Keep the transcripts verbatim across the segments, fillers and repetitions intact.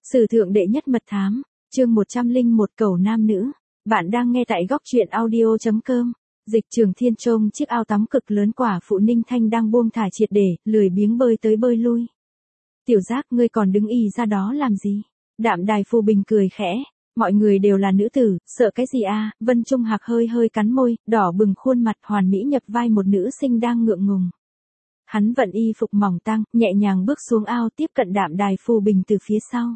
Sử thượng đệ nhất mật thám, chương một trăm lẻ một cầu nam nữ. Bạn đang nghe tại góc truyện audio chấm com. Dịch Trường Thiên trông chiếc ao tắm cực lớn quả phụ Ninh Thanh đang buông thả triệt để, lười biếng bơi tới bơi lui. Tiểu Giác, ngươi còn đứng ì ra đó làm gì? Đạm Đài Phù Bình cười khẽ. Mọi người đều là nữ tử, sợ cái gì a? Vân Trung Hạc hơi hơi cắn môi, đỏ bừng khuôn mặt hoàn mỹ nhập vai một nữ sinh đang ngượng ngùng. Hắn vận y phục mỏng tang, nhẹ nhàng bước xuống ao tiếp cận Đạm Đài Phù Bình từ phía sau.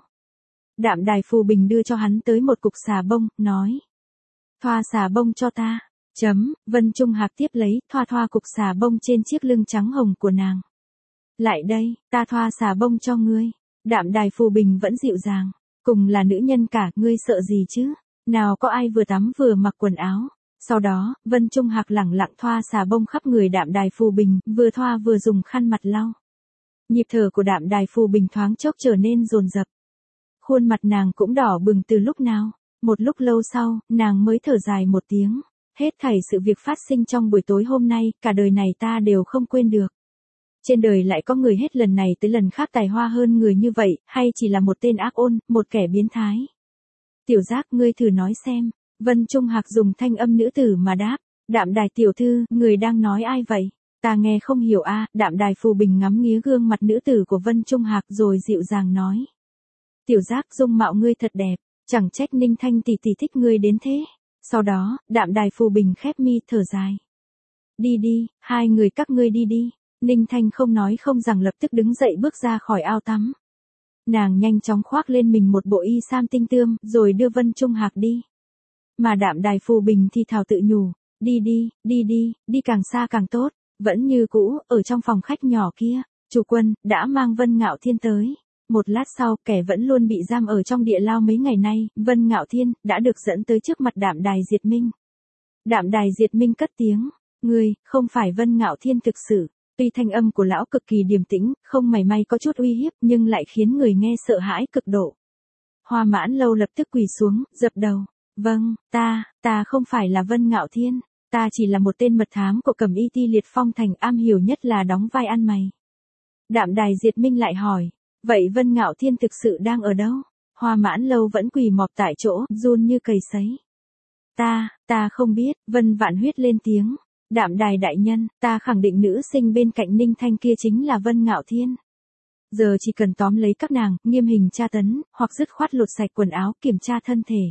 Đạm Đài Phù Bình đưa cho hắn tới một cục xà bông, nói. Thoa xà bông cho ta. Chấm, Vân Trung Hạc tiếp lấy, thoa thoa cục xà bông trên chiếc lưng trắng hồng của nàng. Lại đây, ta thoa xà bông cho ngươi. Đạm Đài Phù Bình vẫn dịu dàng. Cùng là nữ nhân cả, ngươi sợ gì chứ? Nào có ai vừa tắm vừa mặc quần áo. Sau đó, Vân Trung Hạc lẳng lặng thoa xà bông khắp người Đạm Đài Phù Bình, vừa thoa vừa dùng khăn mặt lau. Nhịp thở của Đạm Đài Phù Bình thoáng chốc trở nên dồn dập. Khuôn mặt nàng cũng đỏ bừng từ lúc nào. Một lúc lâu sau, nàng mới thở dài một tiếng. Hết thảy sự việc phát sinh trong buổi tối hôm nay, cả đời này ta đều không quên được. Trên đời lại có người hết lần này tới lần khác tài hoa hơn người như vậy, hay chỉ là một tên ác ôn, một kẻ biến thái. Tiểu Giác, ngươi thử nói xem. Vân Trung Hạc dùng thanh âm nữ tử mà đáp. Đạm Đài tiểu thư, người đang nói ai vậy? Ta nghe không hiểu a. Đạm Đài Phù Bình ngắm nghía gương mặt nữ tử của Vân Trung Hạc rồi dịu dàng nói. Tiểu Giác, dung mạo ngươi thật đẹp, chẳng trách Ninh Thanh tỷ tỷ thích ngươi đến thế. Sau đó, Đạm Đài Phù Bình khép mi thở dài. Đi đi, hai người các ngươi đi đi. Ninh Thanh không nói không rằng lập tức đứng dậy bước ra khỏi ao tắm. Nàng nhanh chóng khoác lên mình một bộ y sam tinh tươm, rồi đưa Vân Trung Hạc đi. Mà Đạm Đài Phù Bình thì thào tự nhủ, đi đi, đi đi, đi càng xa càng tốt. Vẫn như cũ, ở trong phòng khách nhỏ kia, chủ quân đã mang Vân Ngạo Thiên tới. Một lát sau, kẻ vẫn luôn bị giam ở trong địa lao mấy ngày nay, Vân Ngạo Thiên, đã được dẫn tới trước mặt Đạm Đài Diệt Minh. Đạm Đài Diệt Minh cất tiếng, ngươi, không phải Vân Ngạo Thiên thực sự. Tuy thanh âm của lão cực kỳ điềm tĩnh, không mảy may có chút uy hiếp nhưng lại khiến người nghe sợ hãi cực độ. Hoa Mãn Lâu lập tức quỳ xuống, dập đầu. Vâng, ta, ta không phải là Vân Ngạo Thiên. Ta chỉ là một tên mật thám của Cẩm Y Ti Liệt Phong Thành, am hiểu nhất là đóng vai ăn mày. Đạm Đài Diệt Minh lại hỏi. Vậy Vân Ngạo Thiên thực sự đang ở đâu? Hoa Mãn Lâu vẫn quỳ mọp tại chỗ, run như cầy sấy. Ta, ta không biết. Vân Vạn Huyết lên tiếng. Đạm Đài đại nhân, ta khẳng định nữ sinh bên cạnh Ninh Thanh kia chính là Vân Ngạo Thiên. Giờ chỉ cần tóm lấy các nàng, nghiêm hình tra tấn, hoặc dứt khoát lột sạch quần áo, kiểm tra thân thể.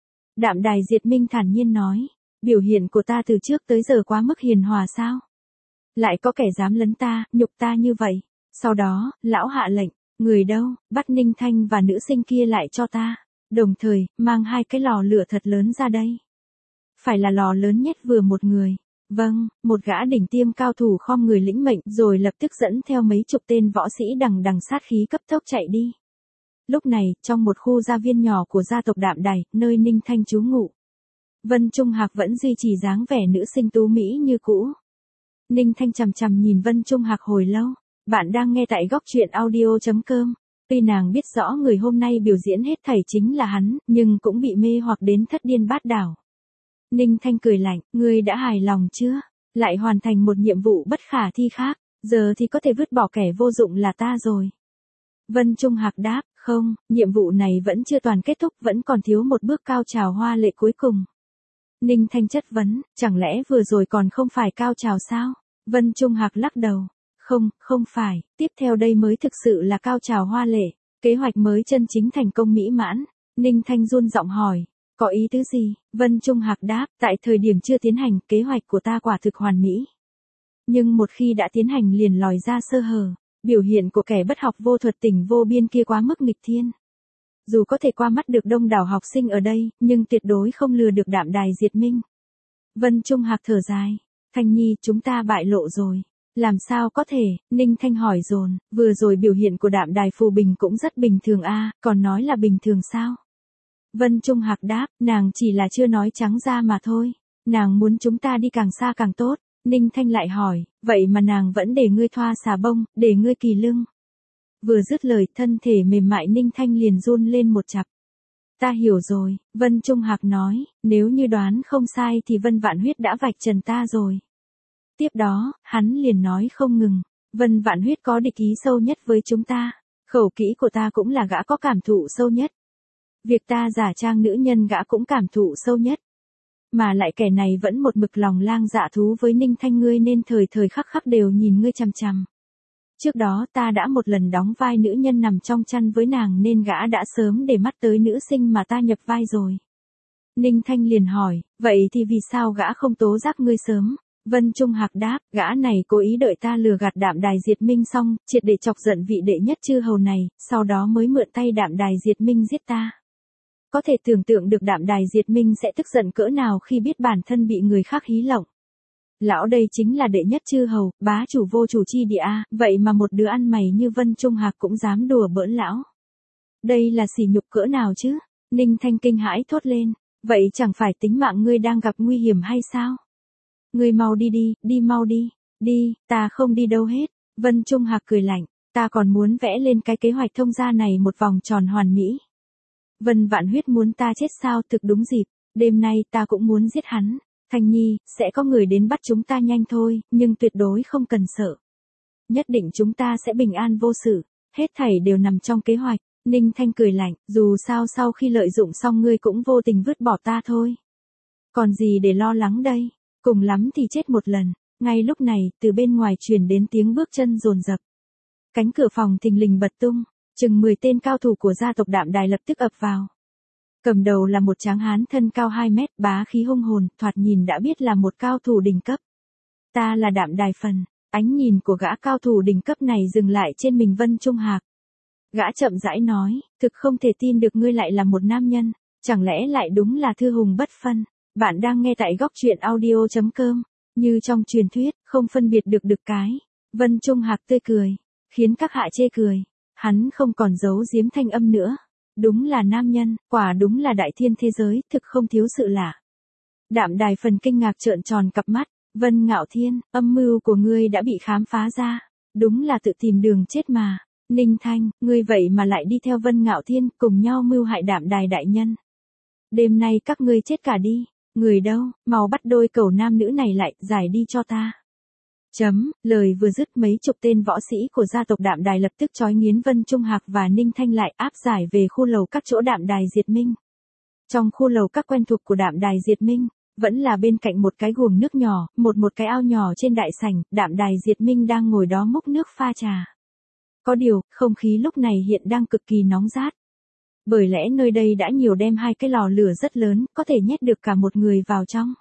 Đạm Đài Diệt Minh thản nhiên nói, biểu hiện của ta từ trước tới giờ quá mức hiền hòa sao? Lại có kẻ dám lấn ta, nhục ta như vậy. Sau đó, lão hạ lệnh, người đâu, bắt Ninh Thanh và nữ sinh kia lại cho ta. Đồng thời, mang hai cái lò lửa thật lớn ra đây. Phải là lò lớn nhất vừa một người. Vâng, một gã đỉnh tiêm cao thủ khom người lĩnh mệnh rồi lập tức dẫn theo mấy chục tên võ sĩ đằng đằng sát khí cấp tốc chạy đi. Lúc này, trong một khu gia viên nhỏ của gia tộc Đạm Đài, nơi Ninh Thanh trú ngụ. Vân Trung Hạc vẫn duy trì dáng vẻ nữ sinh tú mỹ như cũ. Ninh Thanh chằm chằm nhìn Vân Trung Hạc hồi lâu. Bạn đang nghe tại góc truyện audio chấm com. Tuy nàng biết rõ người hôm nay biểu diễn hết thảy chính là hắn, nhưng cũng bị mê hoặc đến thất điên bát đảo. Ninh Thanh cười lạnh, ngươi đã hài lòng chưa? Lại hoàn thành một nhiệm vụ bất khả thi khác, giờ thì có thể vứt bỏ kẻ vô dụng là ta rồi. Vân Trung Hạc đáp, không, nhiệm vụ này vẫn chưa toàn kết thúc, vẫn còn thiếu một bước cao trào hoa lệ cuối cùng. Ninh Thanh chất vấn, chẳng lẽ vừa rồi còn không phải cao trào sao? Vân Trung Hạc lắc đầu, không, không phải, tiếp theo đây mới thực sự là cao trào hoa lệ, kế hoạch mới chân chính thành công mỹ mãn. Ninh Thanh run giọng hỏi. Có ý tứ gì? Vân Trung Hạc đáp, tại thời điểm chưa tiến hành, kế hoạch của ta quả thực hoàn mỹ. Nhưng một khi đã tiến hành liền lòi ra sơ hở, biểu hiện của kẻ bất học vô thuật tình vô biên kia quá mức nghịch thiên. Dù có thể qua mắt được đông đảo học sinh ở đây, nhưng tuyệt đối không lừa được Đạm Đài Diệt Minh. Vân Trung Hạc thở dài, Thanh Nhi, chúng ta bại lộ rồi. Làm sao có thể? Ninh Thanh hỏi dồn, vừa rồi biểu hiện của Đạm Đài Phù Bình cũng rất bình thường a, còn nói là bình thường sao? Vân Trung Hạc đáp, nàng chỉ là chưa nói trắng ra mà thôi. Nàng muốn chúng ta đi càng xa càng tốt. Ninh Thanh lại hỏi, vậy mà nàng vẫn để ngươi thoa xà bông, để ngươi kỳ lưng. Vừa dứt lời, thân thể mềm mại Ninh Thanh liền run lên một chặp. Ta hiểu rồi, Vân Trung Hạc nói, nếu như đoán không sai thì Vân Vạn Huyết đã vạch trần ta rồi. Tiếp đó, hắn liền nói không ngừng, Vân Vạn Huyết có địch ý sâu nhất với chúng ta. Khẩu kỹ của ta cũng là gã có cảm thụ sâu nhất. Việc ta giả trang nữ nhân gã cũng cảm thụ sâu nhất. Mà lại kẻ này vẫn một mực lòng lang dạ thú với Ninh Thanh ngươi nên thời thời khắc khắc đều nhìn ngươi chằm chằm. Trước đó ta đã một lần đóng vai nữ nhân nằm trong chăn với nàng nên gã đã sớm để mắt tới nữ sinh mà ta nhập vai rồi. Ninh Thanh liền hỏi, vậy thì vì sao gã không tố giác ngươi sớm? Vân Trung Hạc đáp, gã này cố ý đợi ta lừa gạt Đạm Đài Diệt Minh xong, triệt để chọc giận vị đệ nhất chư hầu này, sau đó mới mượn tay Đạm Đài Diệt Minh giết ta. Có thể tưởng tượng được Đạm Đài Diệt Minh sẽ tức giận cỡ nào khi biết bản thân bị người khác hí lộng. Lão đây chính là đệ nhất chư hầu, bá chủ vô chủ chi địa, vậy mà một đứa ăn mày như Vân Trung Hạc cũng dám đùa bỡn lão. Đây là sỉ nhục cỡ nào chứ? Ninh Thanh kinh hãi thốt lên, vậy chẳng phải tính mạng ngươi đang gặp nguy hiểm hay sao? Ngươi mau đi đi, đi mau đi, đi, ta không đi đâu hết. Vân Trung Hạc cười lạnh, ta còn muốn vẽ lên cái kế hoạch thông gia này một vòng tròn hoàn mỹ. Vân Vạn Huyết muốn ta chết sao? Thực đúng dịp, đêm nay ta cũng muốn giết hắn. Thanh Nhi, sẽ có người đến bắt chúng ta nhanh thôi, nhưng tuyệt đối không cần sợ. Nhất định chúng ta sẽ bình an vô sự, hết thảy đều nằm trong kế hoạch. Ninh Thanh cười lạnh, dù sao sau khi lợi dụng xong ngươi cũng vô tình vứt bỏ ta thôi. Còn gì để lo lắng đây, cùng lắm thì chết một lần. Ngay lúc này, từ bên ngoài truyền đến tiếng bước chân dồn dập. Cánh cửa phòng thình lình bật tung, chừng mười tên cao thủ của gia tộc Đạm Đài lập tức ập vào. Cầm đầu là một tráng hán thân cao hai mét, bá khí hung hồn, thoạt nhìn đã biết là một cao thủ đỉnh cấp. Ta là Đạm Đài Phần. Ánh nhìn của gã cao thủ đỉnh cấp này dừng lại trên mình Vân Trung Hạc. Gã chậm rãi nói, thực không thể tin được ngươi lại là một nam nhân, chẳng lẽ lại đúng là thư hùng bất phân. Bạn đang nghe tại góc truyện audio chấm com, như trong truyền thuyết, không phân biệt được được cái. Vân Trung Hạc tươi cười, khiến các hạ chê cười. Hắn không còn giấu giếm thanh âm nữa. Đúng là nam nhân, quả đúng là đại thiên thế giới, thực không thiếu sự lạ. Đạm Đài Phần kinh ngạc trợn tròn cặp mắt, Vân Ngạo Thiên, âm mưu của ngươi đã bị khám phá ra. Đúng là tự tìm đường chết mà. Ninh Thanh, ngươi vậy mà lại đi theo Vân Ngạo Thiên, cùng nhau mưu hại Đạm Đài đại nhân. Đêm nay các ngươi chết cả đi, người đâu, mau bắt đôi cẩu nam nữ này lại, giải đi cho ta. Chấm, lời vừa dứt mấy chục tên võ sĩ của gia tộc Đạm Đài lập tức trói nghiến Vân Trung Hạc và Ninh Thanh lại áp giải về khu lầu các chỗ Đạm Đài Diệt Minh. Trong khu lầu các quen thuộc của Đạm Đài Diệt Minh, vẫn là bên cạnh một cái guồng nước nhỏ, một một cái ao nhỏ trên đại sảnh, Đạm Đài Diệt Minh đang ngồi đó múc nước pha trà. Có điều, không khí lúc này hiện đang cực kỳ nóng rát. Bởi lẽ nơi đây đã nhiều đem hai cái lò lửa rất lớn, có thể nhét được cả một người vào trong.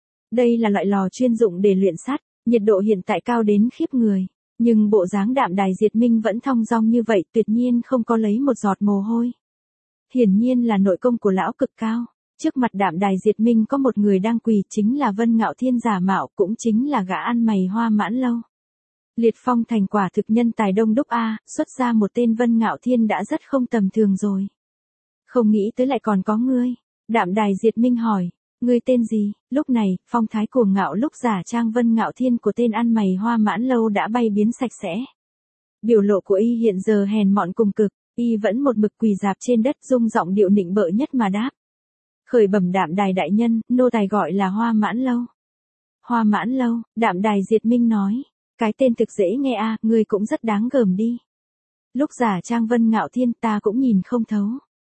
Đây là loại lò chuyên dụng để luyện sắt, nhiệt độ hiện tại cao đến khiếp người. Nhưng bộ dáng Đạm Đài Diệt Minh vẫn thong dong như vậy, tuyệt nhiên không có lấy một giọt mồ hôi. Hiển nhiên là nội công của lão cực cao. Trước mặt Đạm Đài Diệt Minh có một người đang quỳ, chính là Vân Ngạo Thiên giả mạo, cũng chính là gã ăn mày Hoa Mãn Lâu. Liệt Phong thành quả thực nhân tài đông đúc a, xuất ra một tên Vân Ngạo Thiên đã rất không tầm thường rồi. Không nghĩ tới lại còn có ngươi. Đạm Đài Diệt Minh hỏi, ngươi tên gì? Lúc này, phong thái cuồng ngạo lúc giả trang Vân Ngạo Thiên của tên ăn mày Hoa Mãn Lâu đã bay biến sạch sẽ. Biểu lộ của y hiện giờ hèn mọn cùng cực, y vẫn một mực quỳ dạp trên đất, rung giọng điệu nịnh bợ nhất mà đáp. Khởi bẩm Đạm Đài đại nhân, nô tài gọi là Hoa Mãn Lâu. Hoa Mãn Lâu, Đạm Đài Diệt Minh nói, cái tên thực dễ nghe a, ngươi cũng rất đáng gờm đi. Lúc giả trang Vân Ngạo Thiên ta cũng nhìn không thấu.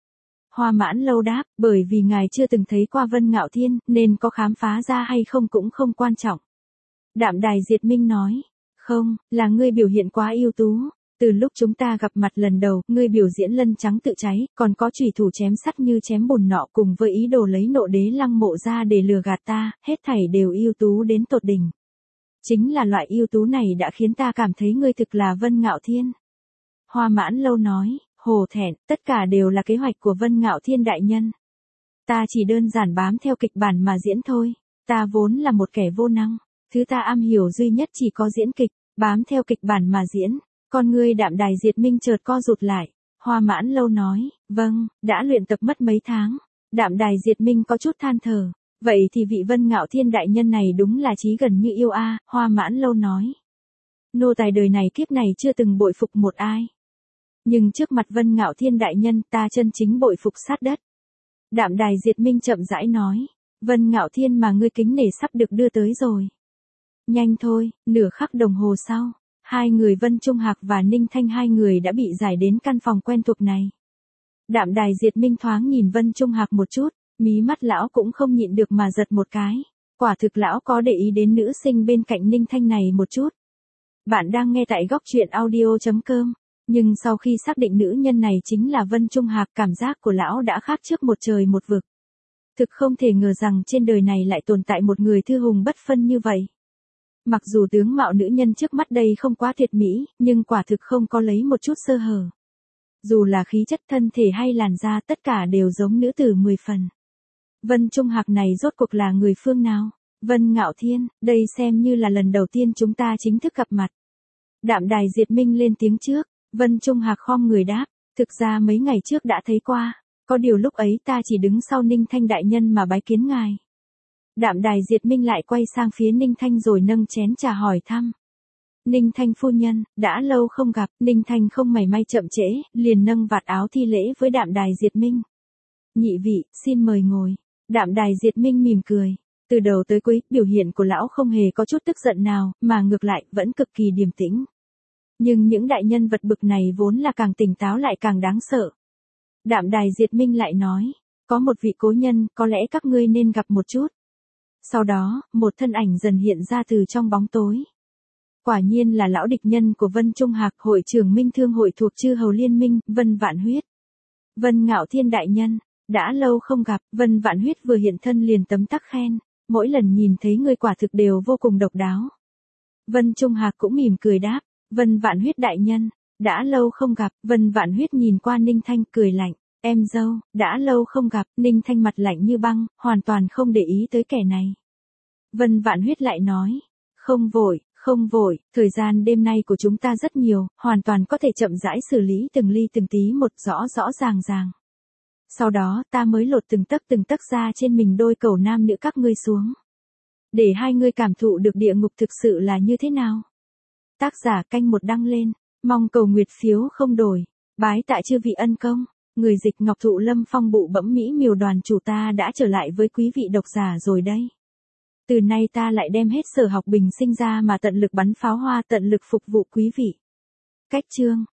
Hoa Mãn Lâu đáp, bởi vì ngài chưa từng thấy qua Vân Ngạo Thiên, nên có khám phá ra hay không cũng không quan trọng. Đạm Đài Diệt Minh nói, không, là ngươi biểu hiện quá ưu tú. Từ lúc chúng ta gặp mặt lần đầu, ngươi biểu diễn lân trắng tự cháy, còn có chủy thủ chém sắt như chém bùn nọ, cùng với ý đồ lấy nộ đế lăng mộ ra để lừa gạt ta, hết thảy đều ưu tú đến tột đỉnh. Chính là loại ưu tú này đã khiến ta cảm thấy ngươi thực là Vân Ngạo Thiên. Hoa Mãn Lâu nói, hổ thẹn, tất cả đều là kế hoạch của Vân Ngạo Thiên đại nhân. Ta chỉ đơn giản bám theo kịch bản mà diễn thôi, ta vốn là một kẻ vô năng, thứ ta am hiểu duy nhất chỉ có diễn kịch, bám theo kịch bản mà diễn. Con ngươi Đạm Đài Diệt Minh chợt co rụt lại. Hoa Mãn Lâu nói, vâng, đã luyện tập mất mấy tháng. Đạm Đài Diệt Minh có chút than thở. Vậy thì vị Vân Ngạo Thiên đại nhân này đúng là chí gần như yêu a. Hoa Mãn Lâu nói. Nô tài đời này kiếp này chưa từng bội phục một ai. Nhưng trước mặt Vân Ngạo Thiên đại nhân ta chân chính bội phục sát đất. Đạm Đài Diệt Minh chậm rãi nói. Vân Ngạo Thiên mà ngươi kính nể sắp được đưa tới rồi. Nhanh thôi, nửa khắc đồng hồ sau. Hai người Vân Trung Hạc và Ninh Thanh hai người đã bị giải đến căn phòng quen thuộc này. Đạm Đài Diệt Minh thoáng nhìn Vân Trung Hạc một chút, mí mắt lão cũng không nhịn được mà giật một cái. Quả thực lão có để ý đến nữ sinh bên cạnh Ninh Thanh này một chút. Bạn đang nghe tại góc truyện audio.com. Nhưng sau khi xác định nữ nhân này chính là Vân Trung Hạc, cảm giác của lão đã khác trước một trời một vực. Thực không thể ngờ rằng trên đời này lại tồn tại một người thư hùng bất phân như vậy. Mặc dù tướng mạo nữ nhân trước mắt đây không quá tuyệt mỹ, nhưng quả thực không có lấy một chút sơ hở. Dù là khí chất thân thể hay làn da, tất cả đều giống nữ tử mười phần. Vân Trung Hạc này rốt cuộc là người phương nào? Vân Ngạo Thiên, đây xem như là lần đầu tiên chúng ta chính thức gặp mặt. Đạm Đài Diệt Minh lên tiếng trước, Vân Trung Hạc khom người đáp, thực ra mấy ngày trước đã thấy qua, có điều lúc ấy ta chỉ đứng sau Ninh Thanh đại nhân mà bái kiến ngài. Đạm Đài Diệt Minh lại quay sang phía Ninh Thanh rồi nâng chén trà hỏi thăm. Ninh Thanh phu nhân, đã lâu không gặp. Ninh Thanh không mảy may chậm trễ, liền nâng vạt áo thi lễ với Đạm Đài Diệt Minh. Nhị vị, xin mời ngồi. Đạm Đài Diệt Minh mỉm cười. Từ đầu tới cuối, biểu hiện của lão không hề có chút tức giận nào, mà ngược lại, vẫn cực kỳ điềm tĩnh. Nhưng những đại nhân vật bực này vốn là càng tỉnh táo lại càng đáng sợ. Đạm Đài Diệt Minh lại nói, có một vị cố nhân, có lẽ các ngươi nên gặp một chút. Sau đó, một thân ảnh dần hiện ra từ trong bóng tối. Quả nhiên là lão địch nhân của Vân Trung Hạc, hội trưởng Minh Thương hội thuộc chư hầu liên minh, Vân Vạn Huyết. Vân Ngạo Thiên đại nhân, đã lâu không gặp. Vân Vạn Huyết vừa hiện thân liền tấm tắc khen, mỗi lần nhìn thấy người quả thực đều vô cùng độc đáo. Vân Trung Hạc cũng mỉm cười đáp, Vân Vạn Huyết đại nhân, đã lâu không gặp. Vân Vạn Huyết nhìn qua Ninh Thanh cười lạnh, em dâu, đã lâu không gặp. Ninh Thanh mặt lạnh như băng, hoàn toàn không để ý tới kẻ này. Vân Vạn Huyết lại nói, không vội, không vội, thời gian đêm nay của chúng ta rất nhiều, hoàn toàn có thể chậm rãi xử lý từng ly từng tí một, rõ rõ ràng ràng. Sau đó ta mới lột từng tấc từng tấc ra trên mình đôi cẩu nam nữ các ngươi xuống. Để hai ngươi cảm thụ được địa ngục thực sự là như thế nào. Tác giả canh một đăng lên, mong cầu nguyệt phiếu không đổi, bái tạ chư vị ân công. Người dịch Ngọc Thụ Lâm Phong bụ bẫm mỹ miều đoàn chủ ta đã trở lại với quý vị độc giả rồi đây. Từ nay ta lại đem hết sở học bình sinh ra mà tận lực bắn pháo hoa, tận lực phục vụ quý vị. Cách chương